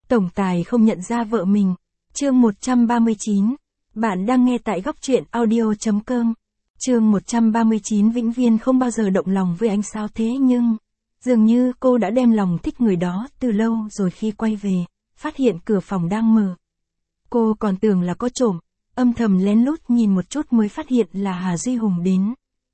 Tổng tài không nhận ra vợ mình. Chương 139. Bạn đang nghe tại góc truyện audio.com. Chương 139. Vĩnh Viên không bao giờ động lòng với anh sao thế, nhưng dường như cô đã đem lòng thích người đó từ lâu rồi. Khi quay về, phát hiện cửa phòng đang mở. Cô còn tưởng là có trộm, âm thầm lén lút nhìn một chút mới phát hiện là Hà Duy Hùng đến.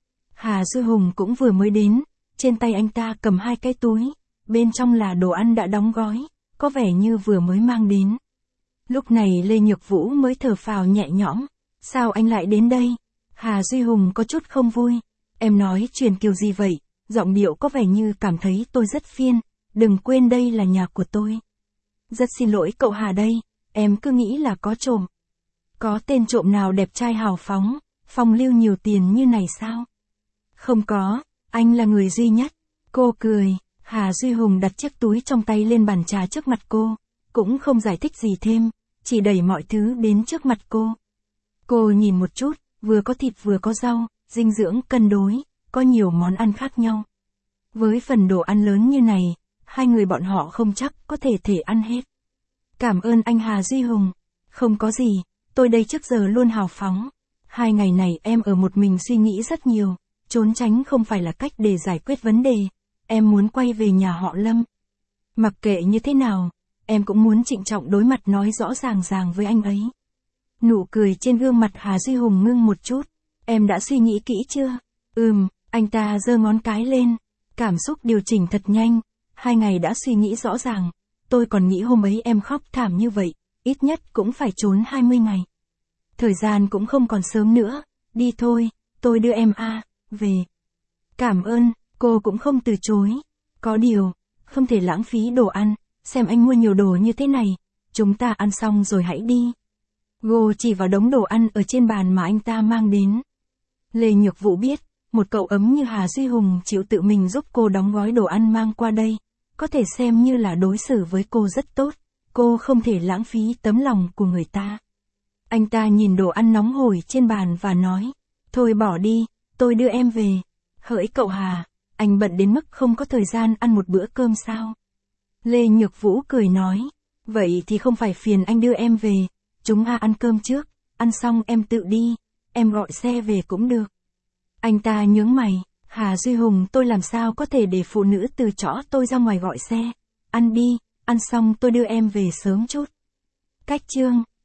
Hà Duy Hùng cũng vừa mới đến, trên tay anh ta cầm 2 cái túi, bên trong là đồ ăn đã đóng gói, có vẻ như vừa mới mang đến. Lúc này Lê Nhược Vũ mới thở phào nhẹ nhõm. Sao anh lại đến đây? Hà Duy Hùng có chút không vui. Em nói chuyện kiểu gì vậy? Giọng điệu có vẻ như cảm thấy tôi rất phiền. Đừng quên đây là nhà của tôi. Rất xin lỗi cậu Hà đây, em cứ nghĩ là có trộm. Có tên trộm nào đẹp trai hào phóng, phong lưu nhiều tiền như này sao? Không có, anh là người duy nhất. Cô cười. Hà Duy Hùng đặt chiếc túi trong tay lên bàn trà trước mặt cô, cũng không giải thích gì thêm, chỉ đẩy mọi thứ đến trước mặt cô. Cô nhìn một chút, vừa có thịt vừa có rau, dinh dưỡng cân đối, có nhiều món ăn khác nhau. Với phần đồ ăn lớn như này, 2 người bọn họ không chắc có thể ăn hết. Cảm ơn anh Hà Duy Hùng. Không có gì, tôi đây trước giờ luôn hào phóng. 2 ngày này em ở một mình suy nghĩ rất nhiều, trốn tránh không phải là cách để giải quyết vấn đề. Em muốn quay về nhà họ Lâm. Mặc kệ như thế nào, em cũng muốn trịnh trọng đối mặt nói rõ ràng với anh ấy. Nụ cười trên gương mặt Hà Duy Hùng ngưng một chút. Em đã suy nghĩ kỹ chưa? Anh ta giơ ngón cái lên. Cảm xúc điều chỉnh thật nhanh. 2 ngày đã suy nghĩ rõ ràng. Tôi còn nghĩ hôm ấy em khóc thảm như vậy, ít nhất cũng phải trốn 20 ngày. Thời gian cũng không còn sớm nữa. Đi thôi, tôi đưa em về. Cảm ơn. Cô cũng không từ chối. Có điều, không thể lãng phí đồ ăn, xem anh mua nhiều đồ như thế này, chúng ta ăn xong rồi hãy đi. Cô chỉ vào đống đồ ăn ở trên bàn mà anh ta mang đến. Lê Nhược Vũ biết, một cậu ấm như Hà Duy Hùng chịu tự mình giúp cô đóng gói đồ ăn mang qua đây, có thể xem như là đối xử với cô rất tốt, cô không thể lãng phí tấm lòng của người ta. Anh ta nhìn đồ ăn nóng hổi trên bàn và nói, thôi bỏ đi, tôi đưa em về. Hỡi cậu Hà, anh bận đến mức không có thời gian ăn một bữa cơm sao? Lê Nhược Vũ cười nói, vậy thì không phải phiền anh đưa em về, chúng ăn cơm trước, ăn xong em tự đi, em gọi xe về cũng được. Anh ta nhướng mày, Hà Duy Hùng, tôi làm sao có thể để phụ nữ từ chõ tôi ra ngoài gọi xe? Ăn đi, ăn xong tôi đưa em về sớm chút. Cách chương